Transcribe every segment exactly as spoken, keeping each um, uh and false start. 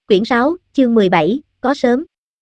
Quyển sáu, chương mười bảy, có sớm.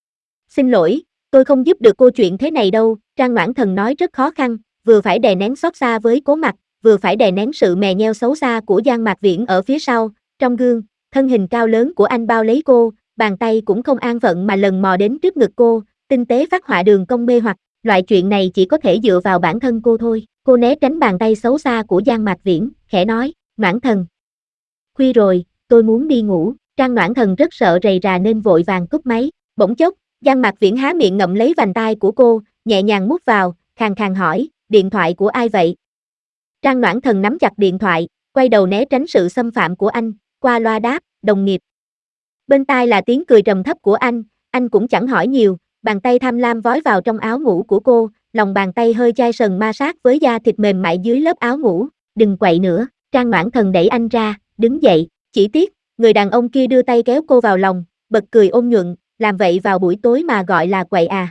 Xin lỗi, tôi không giúp được cô chuyện thế này đâu, Trang Noãn Thần nói rất khó khăn, vừa phải đè nén xót xa với Cố Mặc, vừa phải đè nén sự mè nheo xấu xa của Giang Mạc Viễn ở phía sau, trong gương, thân hình cao lớn của anh bao lấy cô, bàn tay cũng không an phận mà lần mò đến trước ngực cô, tinh tế phác họa đường cong mê hoặc, loại chuyện này chỉ có thể dựa vào bản thân cô thôi, cô né tránh bàn tay xấu xa của Giang Mạc Viễn, khẽ nói, Noãn Thần. Khuya rồi, tôi muốn đi ngủ. Trang Noãn Thần rất sợ rầy rà nên vội vàng cúp máy, bỗng chốc, Giang Mạc Viễn há miệng ngậm lấy vành tai của cô, nhẹ nhàng mút vào, khàn khàn hỏi, điện thoại của ai vậy? Trang Noãn Thần nắm chặt điện thoại, quay đầu né tránh sự xâm phạm của anh, qua loa đáp, đồng nghiệp. Bên tai là tiếng cười trầm thấp của anh, anh cũng chẳng hỏi nhiều, bàn tay tham lam vói vào trong áo ngủ của cô, lòng bàn tay hơi chai sần ma sát với da thịt mềm mại dưới lớp áo ngủ, đừng quậy nữa, Trang Noãn Thần đẩy anh ra, đứng dậy, chỉ tiếc. Người đàn ông kia đưa tay kéo cô vào lòng, bật cười ôn nhuận, làm vậy vào buổi tối mà gọi là quậy à.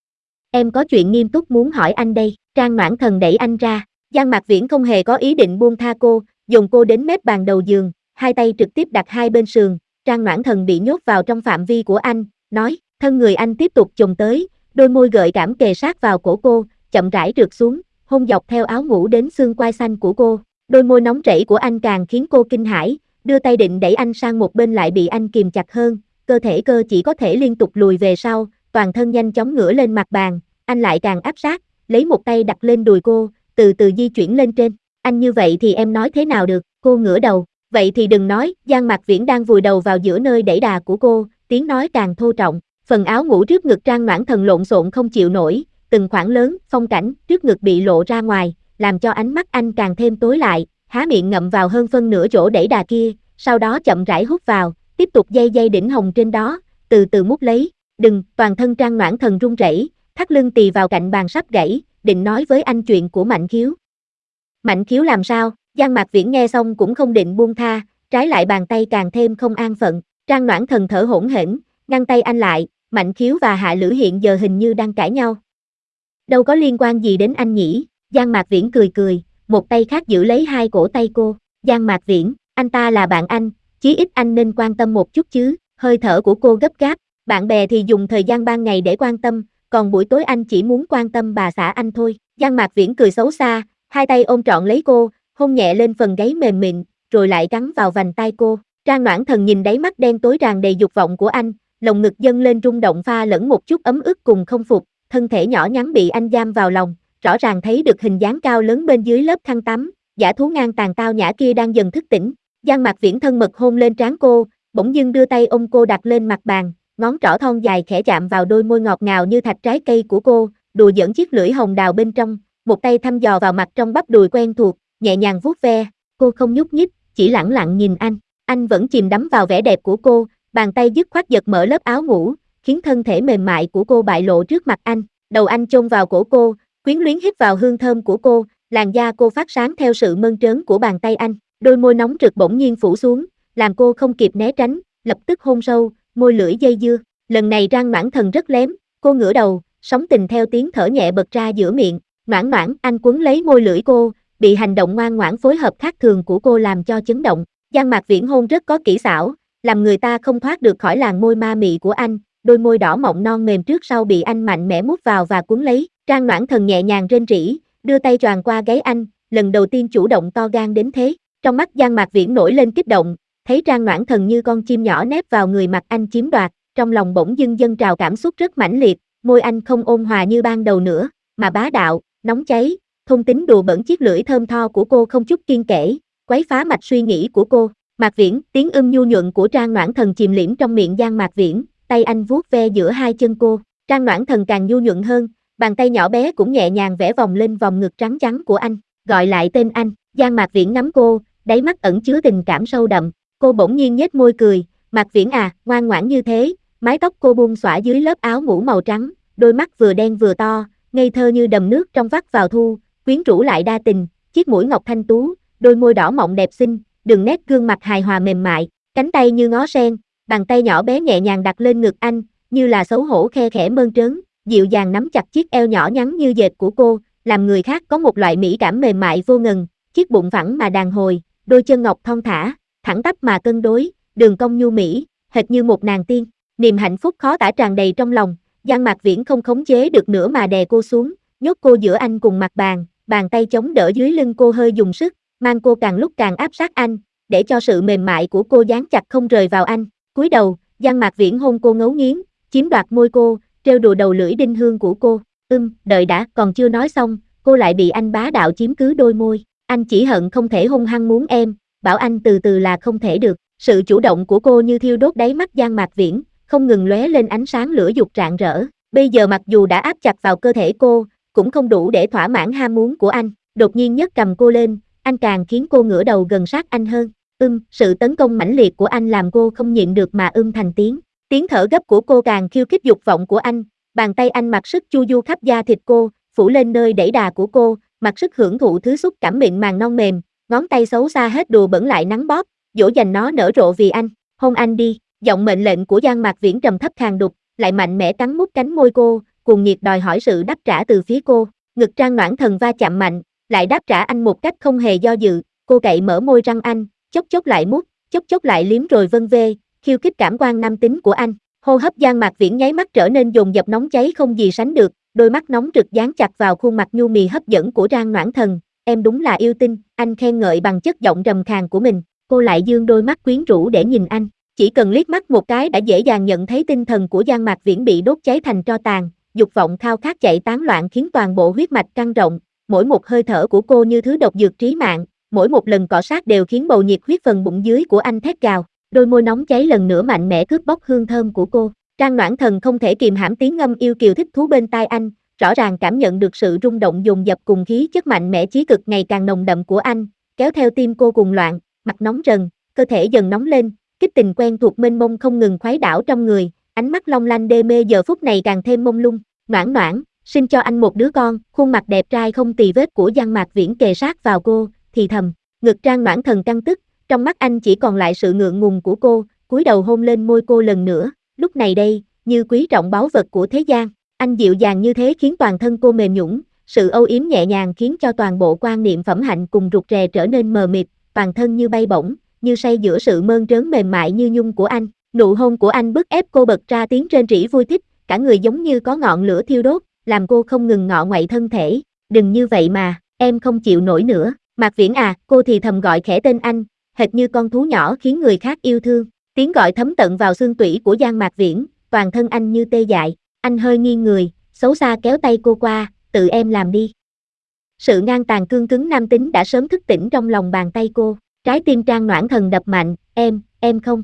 Em có chuyện nghiêm túc muốn hỏi anh đây, Trang Noãn Thần đẩy anh ra, Giang Mạc Viễn không hề có ý định buông tha cô, dồn cô đến mép bàn đầu giường, hai tay trực tiếp đặt hai bên sườn, Trang Noãn Thần bị nhốt vào trong phạm vi của anh, nói, thân người anh tiếp tục chồm tới, đôi môi gợi cảm kề sát vào cổ cô, chậm rãi trượt xuống, hôn dọc theo áo ngủ đến xương quai xanh của cô, đôi môi nóng rẫy của anh càng khiến cô kinh hãi. Đưa tay định đẩy anh sang một bên lại bị anh kìm chặt hơn, cơ thể cơ chỉ có thể liên tục lùi về sau, toàn thân nhanh chóng ngửa lên mặt bàn, anh lại càng áp sát, lấy một tay đặt lên đùi cô, từ từ di chuyển lên trên, anh như vậy thì em nói thế nào được, cô ngửa đầu, vậy thì đừng nói, Giang Mạc Viễn đang vùi đầu vào giữa nơi đẩy đà của cô, tiếng nói càng thô trọng, phần áo ngủ trước ngực Trang Noãn Thần lộn xộn không chịu nổi, từng khoảng lớn, phong cảnh, trước ngực bị lộ ra ngoài, làm cho ánh mắt anh càng thêm tối lại. Há miệng ngậm vào hơn phân nửa chỗ đẩy đà kia, sau đó chậm rãi hút vào, tiếp tục dây dây đỉnh hồng trên đó, từ từ mút lấy, đừng, toàn thân Trang Noãn Thần run rẩy, thắt lưng tì vào cạnh bàn sắp gãy, định nói với anh chuyện của Mạnh Khiếu. Mạnh Khiếu làm sao? Giang Mạc Viễn nghe xong cũng không định buông tha, trái lại bàn tay càng thêm không an phận, Trang Noãn Thần thở hổn hển, ngăn tay anh lại, Mạnh Khiếu và Hạ Lữ hiện giờ hình như đang cãi nhau. Đâu có liên quan gì đến anh nhỉ? Giang Mạc Viễn cười cười. Một tay khác giữ lấy hai cổ tay cô, Giang Mạc Viễn, anh ta là bạn anh, chí ít anh nên quan tâm một chút chứ, hơi thở của cô gấp gáp, bạn bè thì dùng thời gian ban ngày để quan tâm, còn buổi tối anh chỉ muốn quan tâm bà xã anh thôi, Giang Mạc Viễn cười xấu xa, hai tay ôm trọn lấy cô, hôn nhẹ lên phần gáy mềm mịn, rồi lại gắn vào vành tai cô, Trang Noãn Thần nhìn đáy mắt đen tối tràn đầy dục vọng của anh, lồng ngực dâng lên rung động pha lẫn một chút ấm ức cùng không phục, thân thể nhỏ nhắn bị anh giam vào lòng. Rõ ràng thấy được hình dáng cao lớn bên dưới lớp khăn tắm, giả thú ngang tàn tao nhã kia đang dần thức tỉnh. Giang Mạc Viễn thân mật hôn lên trán cô, bỗng dưng đưa tay ôm cô đặt lên mặt bàn, ngón trỏ thon dài khẽ chạm vào đôi môi ngọt ngào như thạch trái cây của cô, đùa giỡn chiếc lưỡi hồng đào bên trong, một tay thăm dò vào mặt trong bắp đùi quen thuộc, nhẹ nhàng vuốt ve, cô không nhúc nhích, chỉ lẳng lặng nhìn anh, anh vẫn chìm đắm vào vẻ đẹp của cô, bàn tay dứt khoát giật mở lớp áo ngủ, khiến thân thể mềm mại của cô bại lộ trước mặt anh, đầu anh chôn vào cổ cô, quyến luyến hít vào hương thơm của cô, làn da cô phát sáng theo sự mơn trớn của bàn tay anh, đôi môi nóng rực bỗng nhiên phủ xuống, làm cô không kịp né tránh, lập tức hôn sâu, môi lưỡi dây dưa, lần này Trang Noãn Thần rất lém, cô ngửa đầu, sóng tình theo tiếng thở nhẹ bật ra giữa miệng, Noãn Noãn, anh quấn lấy môi lưỡi cô, bị hành động ngoan ngoãn phối hợp khác thường của cô làm cho chấn động, Giang Mạc Viễn hôn rất có kỹ xảo, làm người ta không thoát được khỏi làn môi ma mị của anh, đôi môi đỏ mọng non mềm trước sau bị anh mạnh mẽ mút vào và cuốn lấy. Trang Noãn Thần nhẹ nhàng rên rỉ, đưa tay choàng qua gáy anh, lần đầu tiên chủ động to gan đến thế. Trong mắt Giang Mạc Viễn nổi lên kích động, thấy Trang Noãn Thần như con chim nhỏ nép vào người mặt anh chiếm đoạt, trong lòng bỗng dưng dâng trào cảm xúc rất mãnh liệt, môi anh không ôn hòa như ban đầu nữa, mà bá đạo, nóng cháy, thôn tính đùa bẩn chiếc lưỡi thơm tho của cô không chút kiêng kể, quấy phá mạch suy nghĩ của cô. Mạc Viễn, tiếng ưm nhu nhuận của Trang Noãn Thần chìm liễm trong miệng Giang Mạc Viễn, tay anh vuốt ve giữa hai chân cô, Trang Noãn Thần càng nhu nhuận hơn. Bàn tay nhỏ bé cũng nhẹ nhàng vẽ vòng lên vòng ngực trắng trắng của anh, gọi lại tên anh, Giang Mạc Viễn ngắm cô, đáy mắt ẩn chứa tình cảm sâu đậm, cô bỗng nhiên nhếch môi cười, Mạc Viễn à, ngoan ngoãn như thế, mái tóc cô buông xõa dưới lớp áo ngủ màu trắng, đôi mắt vừa đen vừa to, ngây thơ như đầm nước trong vắt vào thu, quyến rũ lại đa tình, chiếc mũi ngọc thanh tú, đôi môi đỏ mọng đẹp xinh, đường nét gương mặt hài hòa mềm mại, cánh tay như ngó sen, bàn tay nhỏ bé nhẹ nhàng đặt lên ngực anh, như là xấu hổ khe khẽ mơn trớn, dịu dàng nắm chặt chiếc eo nhỏ nhắn như dệt của cô, làm người khác có một loại mỹ cảm mềm mại vô ngần, chiếc bụng phẳng mà đàn hồi, đôi chân ngọc thon thả, thẳng tắp mà cân đối, đường cong nhu mỹ, hệt như một nàng tiên. Niềm hạnh phúc khó tả tràn đầy trong lòng, Giang Mạc Viễn không khống chế được nữa mà đè cô xuống, nhốt cô giữa anh cùng mặt bàn, bàn tay chống đỡ dưới lưng cô hơi dùng sức, mang cô càng lúc càng áp sát anh, để cho sự mềm mại của cô dán chặt không rời vào anh. Cúi đầu, Giang Mạc Viễn hôn cô ngấu nghiến, chiếm đoạt môi cô, trêu đùa đầu lưỡi đinh hương của cô. Ưm, đợi đã, còn chưa nói xong, cô lại bị anh bá đạo chiếm cứ đôi môi. Anh chỉ hận không thể hung hăng muốn em, bảo anh từ từ là không thể được. Sự chủ động của cô như thiêu đốt đáy mắt Giang Mạc Viễn, không ngừng lóe lên ánh sáng lửa dục rạng rỡ. Bây giờ mặc dù đã áp chặt vào cơ thể cô, cũng không đủ để thỏa mãn ham muốn của anh. Đột nhiên nhấc cầm cô lên, anh càng khiến cô ngửa đầu gần sát anh hơn. Ưm, sự tấn công mãnh liệt của anh làm cô không nhịn được mà ưm thành tiếng. Tiếng thở gấp của cô càng khiêu khích dục vọng của anh, bàn tay anh mặc sức chu du khắp da thịt cô, phủ lên nơi đẩy đà của cô, mặc sức hưởng thụ thứ xúc cảm mịn màng non mềm, ngón tay xấu xa hết đùa bẩn lại nắng bóp, dỗ dành nó nở rộ vì anh. Hôn anh đi, giọng mệnh lệnh của Giang Mạc Viễn trầm thấp khàn đục, lại mạnh mẽ cắn mút cánh môi cô, cuồng nhiệt đòi hỏi sự đáp trả từ phía cô. Ngực Trang Noãn Thần va chạm mạnh, lại đáp trả anh một cách không hề do dự, cô cậy mở môi răng anh, chốc chốc lại mút, chốc chốc lại liếm rồi vân vê, khiêu khích cảm quan nam tính của anh. Hô hấp Giang Mạc Viễn nháy mắt trở nên dồn dập nóng cháy không gì sánh được, đôi mắt nóng rực dán chặt vào khuôn mặt nhu mì hấp dẫn của Trang Noãn Thần. Em đúng là yêu tinh, anh khen ngợi bằng chất giọng trầm khàn của mình. Cô lại dương đôi mắt quyến rũ để nhìn anh, chỉ cần liếc mắt một cái đã dễ dàng nhận thấy tinh thần của Giang Mạc Viễn bị đốt cháy thành tro tàn, dục vọng khao khát chạy tán loạn khiến toàn bộ huyết mạch căng rộng, mỗi một hơi thở của cô như thứ độc dược trí mạng, mỗi một lần cọ sát đều khiến bầu nhiệt huyết phần bụng dưới của anh thét gào, đôi môi nóng cháy lần nữa mạnh mẽ cướp bóc hương thơm của cô. Trang Noãn Thần không thể kìm hãm tiếng ngâm yêu kiều thích thú bên tai anh, rõ ràng cảm nhận được sự rung động dồn dập cùng khí chất mạnh mẽ chí cực ngày càng nồng đậm của anh, kéo theo tim cô cuồng loạn, mặt nóng rần, cơ thể dần nóng lên, kích tình quen thuộc mênh mông không ngừng khuấy đảo trong người, ánh mắt long lanh đê mê giờ phút này càng thêm mông lung. Noãn Noãn, sinh cho anh một đứa con, khuôn mặt đẹp trai không tì vết của Giang Mạc Viễn kề sát vào cô, thì thầm, ngực Trang Noãn Thần căng tức, trong mắt anh chỉ còn lại sự ngượng ngùng của cô, cúi đầu hôn lên môi cô lần nữa, lúc này đây, như quý trọng báu vật của thế gian, anh dịu dàng như thế khiến toàn thân cô mềm nhũn, sự âu yếm nhẹ nhàng khiến cho toàn bộ quan niệm phẩm hạnh cùng rụt rè trở nên mờ mịt, toàn thân như bay bổng, như say giữa sự mơn trớn mềm mại như nhung của anh. Nụ hôn của anh bức ép cô bật ra tiếng rên rỉ vui thích, cả người giống như có ngọn lửa thiêu đốt, làm cô không ngừng ngọ nguậy thân thể. Đừng như vậy mà, em không chịu nổi nữa. Mạc Viễn à, cô thì thầm gọi khẽ tên anh, hệt như con thú nhỏ khiến người khác yêu thương. Tiếng gọi thấm tận vào xương tủy của Giang Mạc Viễn, toàn thân anh như tê dại. Anh hơi nghiêng người, xấu xa kéo tay cô qua, tự em làm đi. Sự ngang tàn cương cứng nam tính đã sớm thức tỉnh trong lòng bàn tay cô. Trái tim Trang Noãn Thần đập mạnh, em, em không.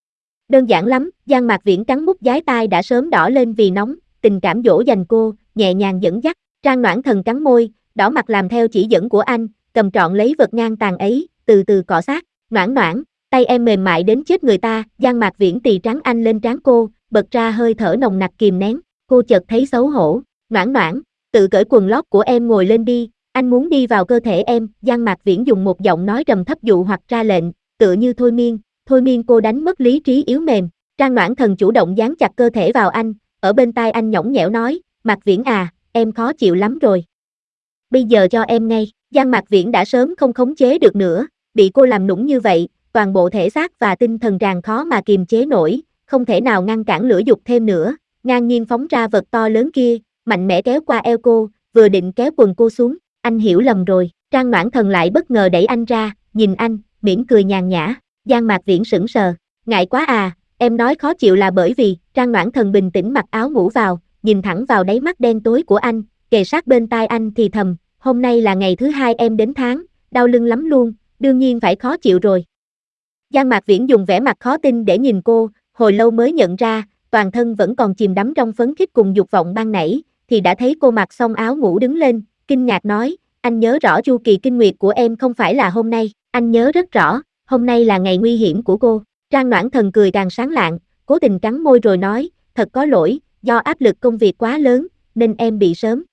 Đơn giản lắm, Giang Mạc Viễn cắn mút giái tai đã sớm đỏ lên vì nóng, tình cảm dỗ dành cô, nhẹ nhàng dẫn dắt. Trang Noãn Thần cắn môi, đỏ mặt làm theo chỉ dẫn của anh, cầm trọn lấy vật ngang tàn ấy, từ từ cọ sát. Noãn Noãn, tay em mềm mại đến chết người ta. Giang Mạc Viễn tì trắng anh lên trán cô, bật ra hơi thở nồng nặc kìm nén. Cô chợt thấy xấu hổ. Noãn Noãn, tự cởi quần lót của em ngồi lên đi, anh muốn đi vào cơ thể em. Giang Mạc Viễn dùng một giọng nói trầm thấp dụ hoặc ra lệnh, tựa như thôi miên, thôi miên cô đánh mất lý trí yếu mềm. Trang Noãn Thần chủ động dán chặt cơ thể vào anh, ở bên tai anh nhõng nhẽo nói, Mạc Viễn à, em khó chịu lắm rồi. Bây giờ cho em ngay. Giang Mạc Viễn đã sớm không khống chế được nữa, bị cô làm nũng như vậy, toàn bộ thể xác và tinh thần ràng khó mà kiềm chế nổi, không thể nào ngăn cản lửa dục thêm nữa, ngang nhiên phóng ra vật to lớn kia, mạnh mẽ kéo qua eo cô, vừa định kéo quần cô xuống, anh hiểu lầm rồi. Trang Noãn Thần lại bất ngờ đẩy anh ra, nhìn anh, mỉm cười nhàn nhã. Giang Mạc Viễn sững sờ, ngại quá à, em nói khó chịu là bởi vì. Trang Noãn Thần bình tĩnh mặc áo ngủ vào, nhìn thẳng vào đáy mắt đen tối của anh, kề sát bên tai anh thì thầm, hôm nay là ngày thứ hai em đến tháng, đau lưng lắm luôn, đương nhiên phải khó chịu rồi. Giang Mạc Viễn dùng vẻ mặt khó tin để nhìn cô, hồi lâu mới nhận ra, toàn thân vẫn còn chìm đắm trong phấn khích cùng dục vọng ban nãy, thì đã thấy cô mặc xong áo ngủ đứng lên, kinh ngạc nói, anh nhớ rõ chu kỳ kinh nguyệt của em không phải là hôm nay, anh nhớ rất rõ, hôm nay là ngày nguy hiểm của cô. Trang Noãn Thần cười càng sáng lạng, cố tình cắn môi rồi nói, thật có lỗi, do áp lực công việc quá lớn, nên em bị sớm.